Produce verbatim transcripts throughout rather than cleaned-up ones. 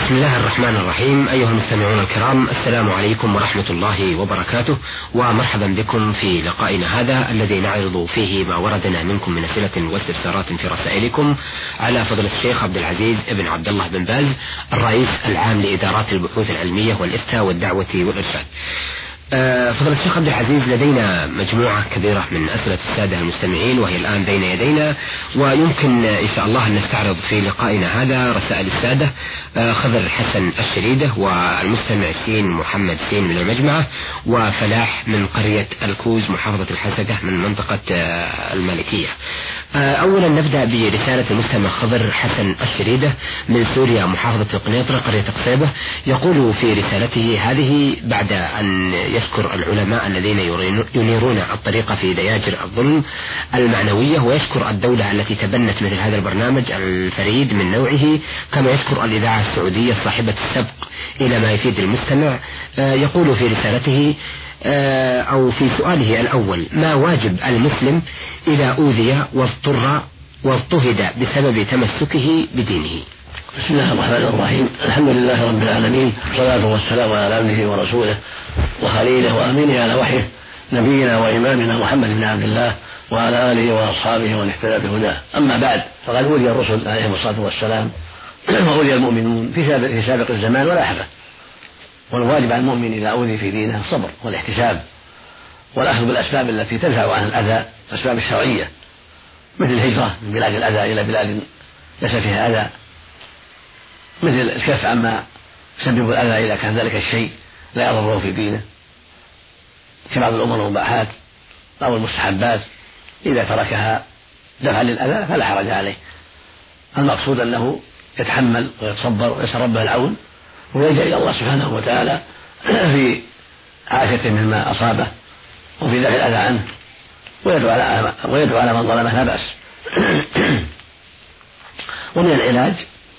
بسم الله الرحمن الرحيم. أيها المستمعون الكرام، السلام عليكم ورحمة الله وبركاته، ومرحبا بكم في لقائنا هذا الذي نعرض فيه ما وردنا منكم من أسئلة واستفسارات في رسائلكم على فضل الشيخ عبد العزيز بن عبد الله بن باز، الرئيس العام لإدارات البحوث العلمية والإفتاء والدعوة والإرشاد. فضل الشيخ عبد العزيز، لدينا مجموعة كبيرة من أسئلة السادة المستمعين وهي الآن بين يدينا، ويمكن إن شاء الله أن نستعرض في لقائنا هذا رسائل السادة خضر حسن الشريدة، والمستمع سين محمد سين من المجمعة، وفلاح من قرية الكوز محافظة الحسكة من منطقة المالكية. أولا نبدأ برسالة المستمع خضر حسن الشريدة من سوريا محافظة القنيطرة قرية قصيبة. يقول في رسالته هذه بعد أن يشكر العلماء الذين ينيرون الطريق في دياجر الظلم المعنوية، ويشكر الدولة التي تبنت مثل هذا البرنامج الفريد من نوعه، كما يشكر الإذاعة السعودية صاحبة السبق إلى ما يفيد المستمع. يقول في رسالته أو في سؤاله الأول: ما واجب المسلم إذا أوذي واضطر واضطهد بسبب تمسكه بدينه؟ بسم الله الرحمن الرحيم. الحمد لله رب العالمين، والصلاة والسلام على عبده ورسوله وخليله وأمينه على وحيه، نبينا وإمامنا محمد بن عبد الله وعلى آله وأصحابه ومن اهتدى بهداه. أما بعد، فقد أوذي الرسل عليهم الصلاة والسلام وأوذي المؤمنون في سابق الزمان ولا حرج، والواجب على المؤمن إذا أوذي في دينه الصبر والاحتساب والأخذ بالأسباب التي تدفع عن الأذى، الأسباب الشرعية، مثل الهجرة من بلاد الأذى إلى بلاد ليس فيها أذى، مثل الكف عما يسبب الأذى إذا كان ذلك الشيء لا يضره في دينه، كبعض الأمور المباحات أو المستحبات إذا تركها دفعا للأذى فلا حرج عليه. المقصود أنه يتحمل ويتصبر ويسأل ربه العون ويلجأ إلى الله سبحانه وتعالى في عافيته مما أصابه وفي دفع الأذى عنه، ويدعو على ويدعو على من ظلمه لا بأس. ومن العلاج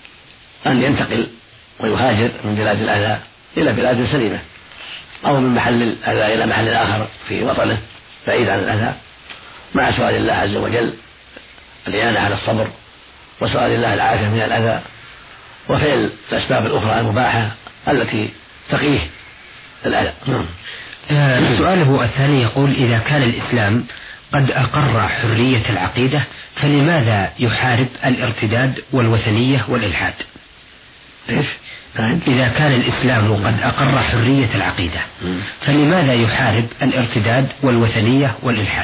أن ينتقل ويهاجر من بلاد الأذى إلى بلاد سليمة، أو من محل الأذى إلى محل آخر في وطنه بعيد عن الأذى، مع سؤال الله عز وجل الإعانة على الصبر، وسؤال الله العافية من الأذى، وفعل الأسباب الأخرى المباحة التي تقيه الأذى. آه سؤاله الثاني يقول: إذا كان الإسلام قد أقر حرية العقيدة فلماذا يحارب الارتداد والوثنية والإلحاد؟ إيش؟ إذا كان الإسلام قد أقر حرية العقيدة فلماذا يحارب الارتداد والوثنية والإلحاد؟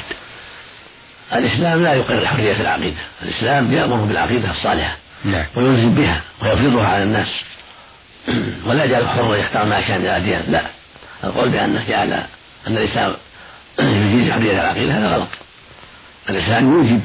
الإسلام لا يقر حرية العقيدة، الإسلام يأمر بالعقيدة الصالحة نعم. ويلزم بها ويفرضها على الناس، ولا يجعل حرا يختار ما شاء من الأديان. لا، القول بأنه جعل أن الإسلام يجيز حرية العقيدة هذا غلط. الإسلام يوجب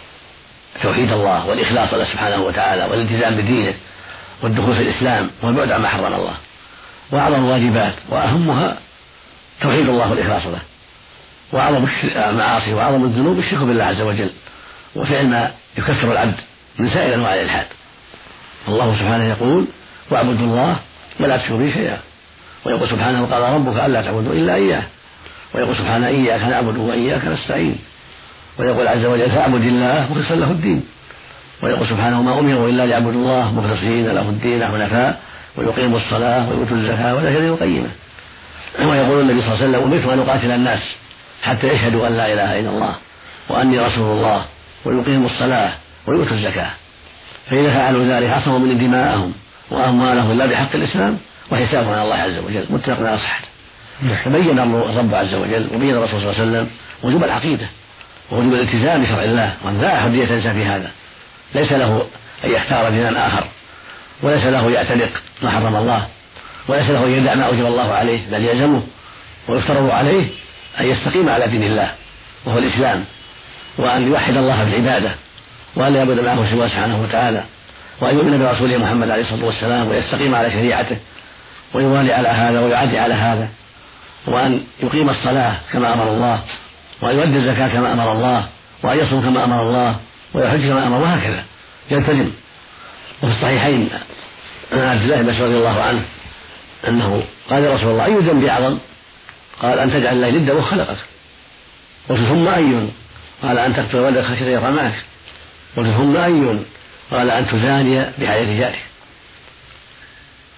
توحيد الله والإخلاص له سبحانه وتعالى والالتزام بدينه والدخول في الإسلام والبعد عما حرم الله، وأعظم الواجبات وأهمها توحيد الله والإخلاص له، وأعظم المعاصي وأعظم الذنوب الشرك بالله عز وجل، وفعل ما يكفر العبد من سائر أنواع الإلحاد. الله سبحانه يقول: واعبدوا الله ولا تشركوا به شيئا، ويقول سبحانه: قال ربك ألا تعبدوا إلا إياه، ويقول سبحانه: إياك نعبد وإياك نستعين، ويقول عز وجل: فاعبد الله مخلصا له الدين، ويقول سبحانه: ما أمروا إلا ليعبدوا الله مخلصين له الدين حنفاء ويقيموا الصلاة ويؤتوا الزكاة وذلك دين القيمة. ويقول النبي صلى الله عليه وسلم: أمرت أن أقاتل الناس حتى يشهدوا أن لا إله إلا الله وأني رسول الله ويقيموا الصلاة ويؤتوا الزكاة، فإذا فعلوا ذلك عصموا من دماءهم وأموالهم إلا بحق الإسلام وحسابهم على الله عز وجل. متفق على صحته. فبين الرب عز وجل وبين الرسول صلى الله عليه وسلم وجوب العقيدة ووجوب الالتزام بشرع الله، وأن لا حرية الإنسان في هذا، ليس له أن يختار دينا آخر، وليس له يعتنق ما حرم الله، وليس له أن يدع ما أوجب الله عليه، بل يلزمه ويفترض عليه أن يستقيم على دين الله وهو الإسلام، وأن يوحد الله بالعبادة، وأن لا يعبد معه سواه سبحانه وتعالى، وأن يؤمن برسوله محمد عليه الصلاة والسلام ويستقيم على شريعته ويوالي على هذا ويعدي على هذا، وأن يقيم الصلاة كما أمر الله، وأن يؤدي الزكاة كما أمر الله، وأن يصوم كما أمر الله، ويحج كما أمر، وهكذا يلتزم. وفي الصحيحين عن عبد الله بن مسعود رضي الله عنه أنه قال: يا رسول الله أي ذنب أعظم؟ قال: أن تجعل الله ندا وخلقك. قلت: ثم أي؟ قال: أن تقتل ولدك خشية يطعمك. قلت: ثم أي؟ قال: أن تزاني بحياة جارك.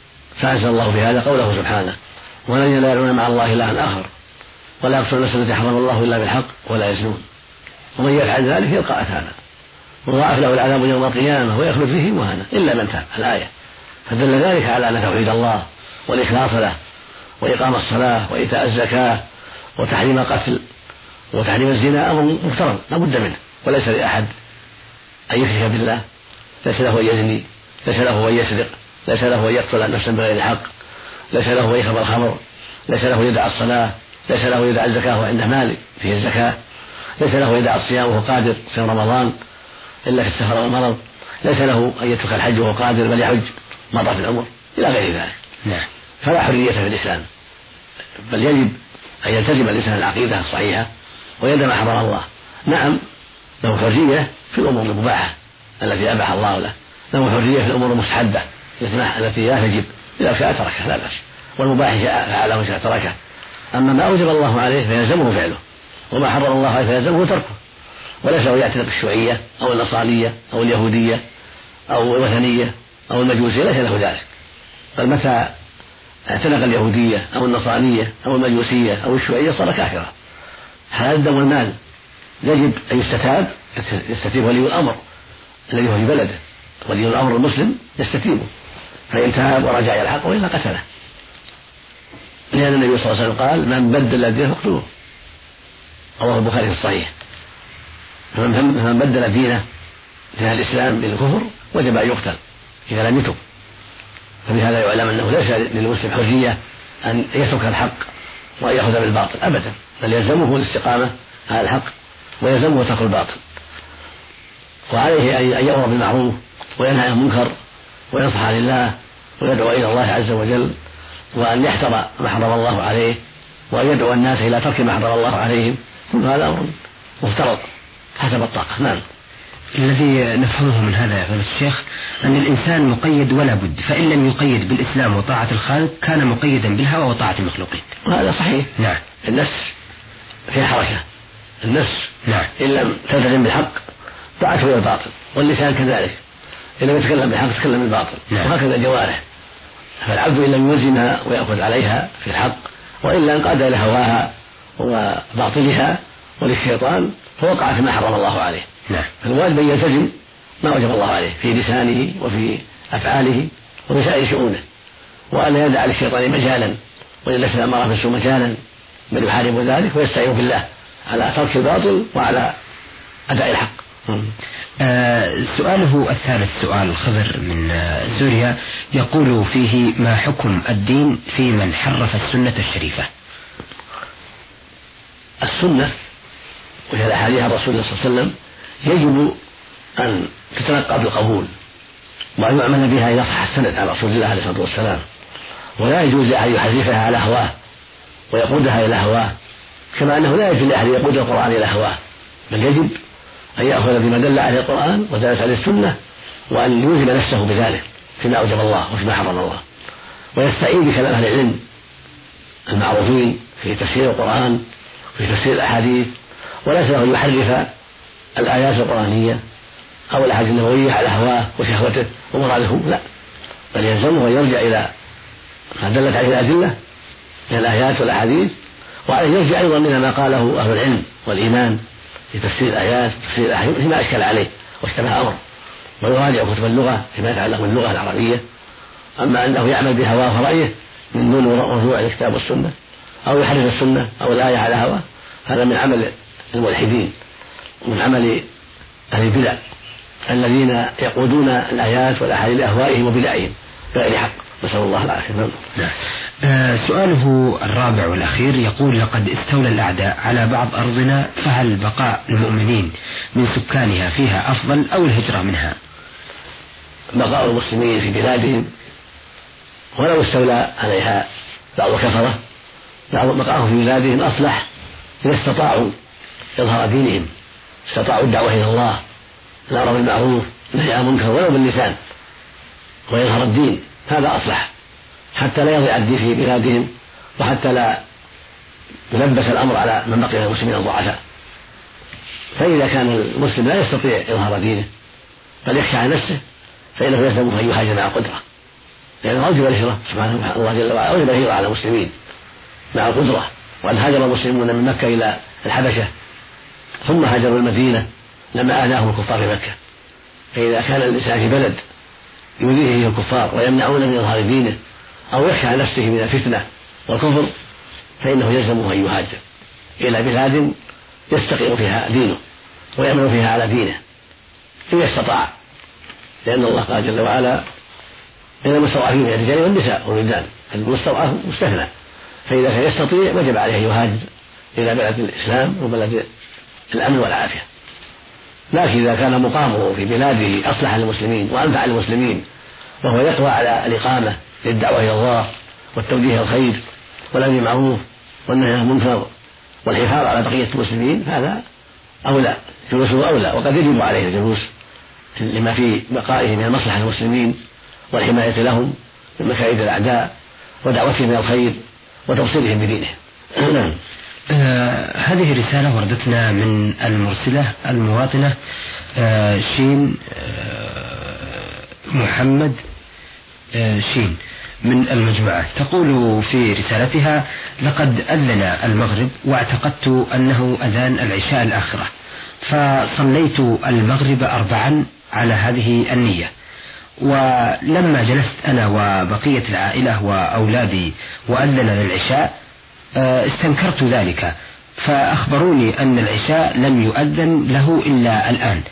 فأنزل الله بهذا قوله سبحانه: والذين لا يدعون مع الله إلها آخر ولا يقتلون النفس التي حرم الله إلا بالحق ولا يزنون ومن يفعل ذلك يلقى أثاما وضاعف له العذاب يوم القيامة ويخلد فيه مهانا إلا من تاب. الآية فدل ذلك على أن توحيد الله والإخلاص له وإقام الصلاة وإيتاء الزكاة وتحريم القتل وتحريم الزنا أمر مفترض لا بد منه، وليس لأحد أن يشرك بالله، ليس له أن يزني، ليس له أن يسرق، ليس له أن يقتل نفسا بغير حق، ليس له أن يشرب الخمر، ليس له يدع الصلاة، ليس له يدع الزكاة وعنده مال فيه الزكاة، ليس له يدع الصيام وهو قادر في رمضان إلا في السفر والمرض، ليس له أن يترك الحج وهو قادر بل يحج مرة في العمر إلى غير ذلك. نعم. فلا حرية في الإسلام، بل يجب أن يلتزم الإنسان العقيدة الصحيحة ويدع ما حرم الله. نعم له حرية في الأمور المباحة التي أباح الله له، له حرية في الأمور المستحبة التي لا تجب إذا شاء تركها لا بأس، والمباح فعله وشاء تركه. أما ما أوجب الله عليه فيلزمه فعله، وما حرم الله عليه فيلزمه تركه، وليس له يعتنق الشيوعية أو النصرانية أو اليهودية أو الوثنية أو المجوسية، ليس له ذلك، بل متى اعتنق اليهودية أو النصرانية أو المجوسية أو الشيوعية صار كافرا. هذا الدم والمال يجب أن يستتاب، يستتيب ولي الأمر الذي هو في بلده، ولي الأمر المسلم يستتيبه فإن تاب ورجع إلى الحق وإلا قتله، لأن النبي صلى الله عليه وسلم قال: من بدل دينه فاقتلوه، رواه البخاري في الصحيح. فمن بدل دينه من الإسلام بالكفر وجب أن يقتل إذا لم يتب. فبهذا يعلم أنه ليس للمسلم حرية أن يترك الحق وأن يأخذ بالباطل أبدا، بل يلزمه الاستقامة على الحق ويلزمه ترك الباطل، وعليه أن يأمر بالمعروف وينهى عن المنكر وينصح لله ويدعو إلى الله عز وجل، وأن يحذر ما حرم الله عليه وأن يدعو الناس إلى ترك ما حرم الله عليهم. كل هذا أمر مفترض حسب الطاقة. نعم. الذي نفهمه من هذا يا فضيلة الشيخ أن الإنسان مقيد ولا بد، فإن لم يقيد بالإسلام وطاعة الخالق كان مقيدا بالهوى وطاعة المخلوقين. وهذا صحيح. نعم. النفس في حركة، النفس نعم إن لم تلتزم بالحق طاعته إلى الباطل، واللسان كذلك إن لم يتكلم بالحق تكلم بالباطل. نعم. وهكذا الجوارح، فالعبد إن لم يلزمها ويأخذ عليها في الحق وإلا انقاد إلى هواها وباطلها وللشيطان فوقع فيما حرم الله عليه. نعم. فالواجب أن يلتزم ما وجب الله عليه في لسانه وفي أفعاله وفي سائر شؤونه، وأن يدع للشيطان مجالا وللنفس الأمارة بالسوء مجالا، بل يحارب ذلك ويستعين بالله على ترك الباطل وعلى أداء الحق. آه سؤاله الثالث سؤال خضر من آه سوريا يقول فيه: ما حكم الدين في من حرف السنة الشريفة؟ السنة وهي الأحاديث عن رسول الله صلى الله عليه وسلم يجب أن تتلقى بالقبول وأن يعمل بها إذا صح السند عن رسول الله عليه الصلاة والسلام، ولا يجوز أن يحرفها على هواه ويقودها إلى هواه، كما أنه لا يجوز لأحد يقود القرآن إلى هواه، بل يجب أن يأخذ بما دل عليه القرآن ودلت عليه السنة وأن يلزم نفسه بذلك فيما أوجب الله وفيما حرم الله، ويستعين بكلام أهل العلم المعروفين في تفسير القرآن وفي تفسير الأحاديث، وليس له أن يحرف الآيات القرآنية أو الأحاديث النبوية على هواه وشهوته ومراده، لا، بل يلزمه أن يرجع إلى ما دلت عليه الأدلة من الآيات والأحاديث، وعليه يرجع أيضا إلى ما قاله أهل العلم والإيمان في تفسير الآيات وتفسير الأحاديث فيما أشكل عليه واشتبه أمر، ويراجع كتب اللغة فيما يتعلق باللغة العربية. أما أنه يعمل بهواه ورأيه من دون رجوع الكتاب والسنة أو يحرف السنة أو الآية على هواه، هذا من عمل الملحدين ومن عمل أهل البدع الذين يقودون الآيات والأحاديث لأهوائهم وبدعهم بغير حق، نسأل الله العافية. نعم. آه سؤاله الرابع والأخير يقول: لقد استولى الأعداء على بعض أرضنا، فهل بقاء المؤمنين من سكانها فيها أفضل أو الهجرة منها؟ بقاء المسلمين في بلادهم ولو استولى عليها بعض كفرة بقاءهم في بلادهم أصلح إذا استطاعوا إظهار دينهم، استطاعوا الدعوة إلى الله، الأمر بالمعروف والنهي عن المنكر ولو باللسان، ويظهر الدين، هذا أصلح حتى لا يضيع الدين في بلادهم وحتى لا يلبس الأمر على من بقي من المسلمين الضعفاء. فإذا كان المسلم لا يستطيع إظهار دينه بل يخشى على نفسه فإنه يلزمه أن يهاجر مع قدرة، لأن يعني أوجب الهجرة سبحانه الله جل وعلا أوجب الهجرة على المسلمين مع القدرة، وأن هاجر المسلمون من مكة إلى الحبشة ثم هاجروا المدينة لما آذاهم الكفار في مكة. فإذا كان الإنسان في بلد يؤذيه فيه الكفار ويمنعون من إظهار دينه أو يخشى على نفسه من الفتنة والكفر فإنه يلزمه أن يهاجر إلى بلاد يستقيم فيها دينه ويأمن فيها على دينه إن استطاع، لأن الله قال جل وعلا إن المستضعفين من الرجال والنساء والولدان، المستضعف مستثنى، فإذا كان يستطيع وجب عليه أن يهاجر إلى بلد الإسلام وبلد الأمن والعافية. لكن إذا كان مقامه في بلاده أصلح للمسلمين وأنفع للمسلمين وهو يقوى على الإقامة للدعوة إلى الله والتوجيه الخير والأمر بالمعروف والنهي عن المنكر والحفاظ على بقية المسلمين هذا أولى، جلوسه أولى، وقد يجب عليه الجلوس لما في بقائه من المصلحة للمسلمين والحماية لهم من مكائد الأعداء ودعوتهم إلى الخير وتوصيلهم بدينهم. آه هذه رسالة وردتنا من المرسلة المواطنة آه شين آه محمد آه شين من المجمعة، تقول في رسالتها: لقد أذن المغرب واعتقدت أنه أذان العشاء الآخرة، فصليت المغرب أربعا على هذه النية، ولما جلست أنا وبقية العائلة وأولادي وأذن للعشاء استنكرت ذلك، فأخبروني أن العشاء لم يؤذن له إلا الآن،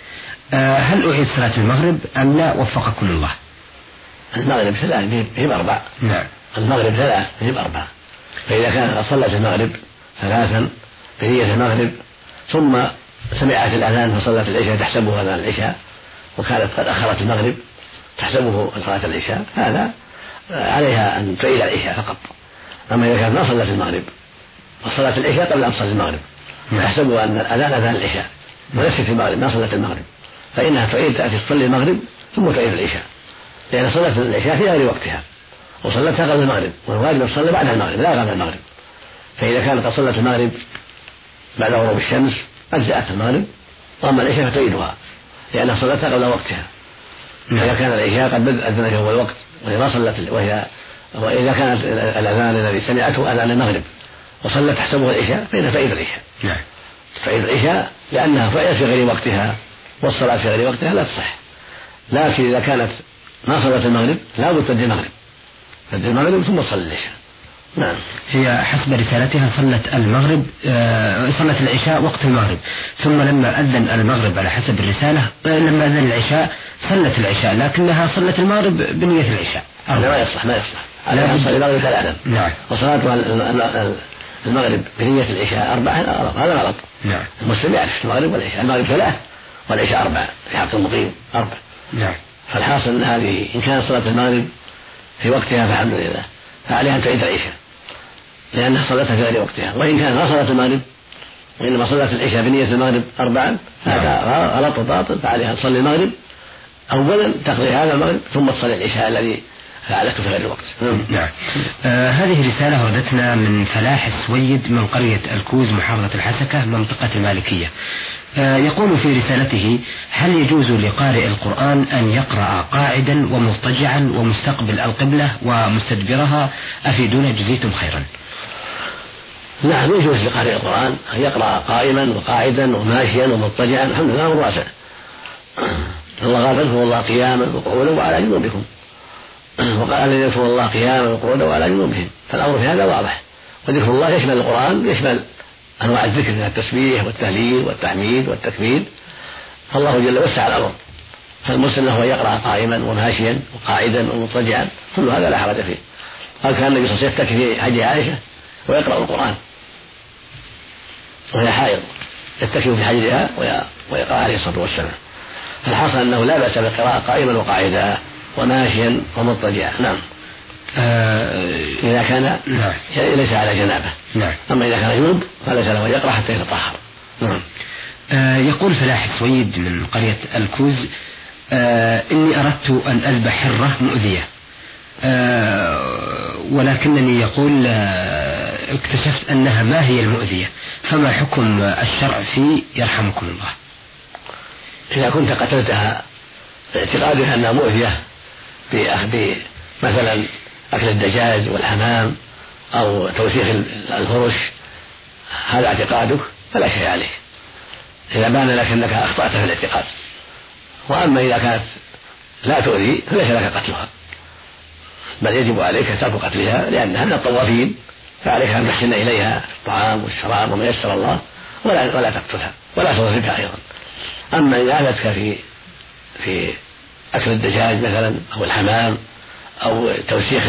هل أعيد صلاة المغرب أم لا؟ وفقكم الله. المغرب ثلاث بهم أربع. نعم. المغرب ثلاث بهم أربع، فإذا كان صلت المغرب ثلاثا بنية المغرب ثم سمعت الأذان فصلت العشاء تحسبه أذان العشاء وكانت قد أخرت المغرب تحسبه صلاة العشاء، هذا عليها أن تعيد العشاء فقط. أما إذا كانت ما صلت المغرب وصلت العشاء قبل أن تصلي المغرب تحسبه أن الأذان أذان العشاء وليست في المغرب ما صلت المغرب، فإنها تعيد تأتي تصلي المغرب ثم تعيد العشاء، لأن صلاة العشاء في غير وقتها وصلتها قبل المغرب، والواجب أن تصلي بعد المغرب لا قبل المغرب. فإذا كانت قد صلت المغرب بعد غروب الشمس أجزأت المغرب، وأما العشاء فتعيدها لأنها صلتها قبل وقتها. إذا كان العشاء قد أذن في أول وقت وهي ما صلت، وهي وإذا كانت الأذان الذي سمعته أذان المغرب وصلت تحسبه العشاء فإنها تعيد العشاء. نعم. تعيد العشاء لأنها فعلت في غير وقتها والصلاة في غير وقتها لا تصح. لكن إذا كانت ما صلت المغرب لا بد تؤدي المغرب، تؤدي المغرب ثم تصلي العشاء. نعم. هي حسب رسالتها صلت المغرب آه صلت العشاء وقت المغرب، ثم لما أذن المغرب على حسب الرسالة آه لما أذن العشاء صلت العشاء، لكنها صلت المغرب بنية العشاء. لا ما يصلح ما يصلح على أن تصلي المغرب ثلاثا. نعم. وصلاتها المغرب بنية العشاء أربعة هذا غلط. نعم. المسلم يعرف المغرب والعشاء، المغرب ثلاث والعشاء أربعة في حق المقيم أربع. نعم. فالحاصل أن هذه إن كانت صلاة المغرب في وقتها فالحمد لله فعليها أن تعيد العشاء لأنها صلتها في غير وقتها، وإن كان ما صلت المغرب وإنما صلت العشاء بنية المغرب أربعا هذا غلط وباطل، فعليها أن تصلي المغرب أولا تقضي هذا المغرب ثم تصلي العشاء الذي فعلته في غير الوقت. نعم. آه هذه رسالة وردتنا من فلاح السويد من قرية الكوز محافظة الحسكة منطقة المالكية. آه يقول في رسالته: هل يجوز لقارئ القرآن أن يقرأ قاعدا ومضطجعا ومستقبل القبلة ومستدبرها؟ أفيدونا جزيتم خيرا. نعم يجوز لقارئ القرآن أن يقرأ قائما وقاعدا وماشيا ومضطجعا، الحمد لله واسع. الله قال: اذكروا الله قياما وقعودا وعلى جنوبكم، وقال الذين يذكرون الله قياما وقعودا وعلى جنوبهم، فالأمر في هذا واضح. وذكر الله يشمل القرآن، يشمل أنواع الذكر من التسبيح والتهليل والتحميد والتكبير، فالله جل وسع الأمر، فالمسلم له يقرأ قائما وماشيا وقاعدا ومضطجعا كل هذا لا حرج فيه. قال كان النبي صلى الله عليه وسلم يتكي في حج عائشة ويقرأ القرآن وهي حائض، يتكي في حجرها ويقرأ عليه الصلاة والسلام. فالحاصل أنه لا بأس بالقراءة قائما وقاعدا وماشيا ومضطجعا. نعم. آه إذا كان نعم. ليس على جنابه. نعم. أما إذا كان جنوب فليس له يقرأ حتى يتطهر. نعم. آه يقول فلاح السويد من قرية الكوز: آه إني أردت أن أذبح حرة مؤذية، آه ولكنني يقول آه اكتشفت أنها ما هي المؤذية، فما حكم الشرع في يرحمكم الله؟ إذا كنت قتلتها باعتقادها أنها مؤذية مثلا أكل الدجاج والحمام أو توسيخ الفرش، هذا اعتقادك فلا شيء عليك إذا بان لك أنك أخطأت في الاعتقاد. وأما إذا كانت لا تؤذي فليس لك قتلها، بل يجب عليك ترك قتلها لأنها من الطوافين، فعليك أن تحسن إليها الطعام والشراب وما يسر الله، ولا, ولا تقتلها ولا تضربها أيضا. أما إذا أذتك في في أكل الدجاج مثلا أو الحمام أو توسيخ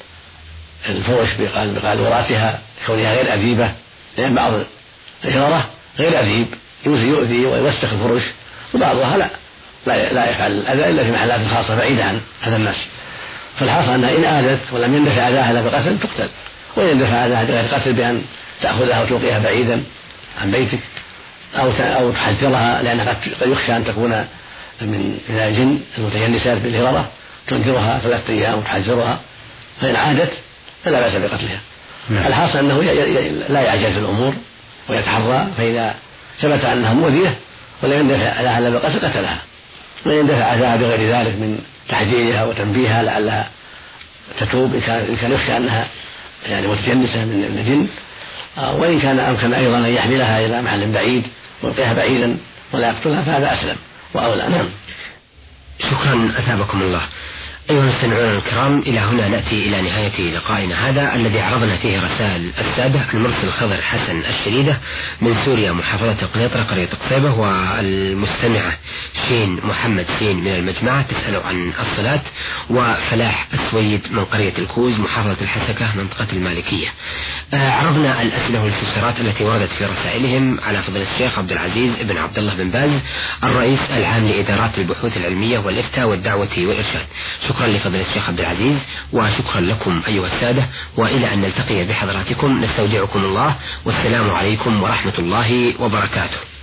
الفرش بقاذوراتها كونها غير أذيبة، لأن بعض الهررة غير أذيب يؤذي ويوسخ الفرش، وبعضها لا لا يفعل الأذى إلا في محلات خاصة بعيدة عن هذا الناس. فالحاصل أنها إن آذت ولم يندفع أذاها إلا بقتل تقتل، وإن يندفع أذاها بغير قتل بأن تأخذها وتلقيها بعيدا عن بيتك أو أو تحذرها، لأن قد يخشى أن تكون من الجن المتجنسات بالهررة، تنذرها ثلاثة أيام وتحذرها، فإن عادت فلا بأس بقتلها. الحاصل أنه لا يعجل في الأمور ويتحرى، فإذا ثبت أنها مؤذية ولم يندفع أذاها إلا بقتل قتلها، وإن يندفع أذاها بغير ذلك من تحذيرها وتنبيهها لعلها تتوب إن كان يخشى أنها يعني متجنسة من الجن، وإن كان أمكن أيضا أن يحملها إلى محل بعيد ويلقيها بعيدا ولا يقتلها فهذا أسلم وأولى. نعم. شكرا أثابكم الله. أيها المستمعون الكرام، إلى هنا نأتي إلى نهاية لقائنا هذا الذي عرضنا فيه رسائل السادة المرسل خضر حسن الشريدة من سوريا محافظة قنيطرة قرية قصيبة، والمستمعة شين محمد شين من المجمعة تسأل عن الصلاة، وفلاح السويد من قرية الكوز محافظة الحسكة منطقة المالكية. آه عرضنا الأسئلة والاستفسارات التي وردت في رسائلهم على فضل الشيخ عبد العزيز بن عبد الله بن باز الرئيس العام لإدارات البحوث العلمية والإفتاء والدعوة والإرشاد. شكرا لفضل الشيخ عبد العزيز، وشكرا لكم أيها السادة، وإلى أن نلتقي بحضراتكم نستودعكم الله، والسلام عليكم ورحمة الله وبركاته.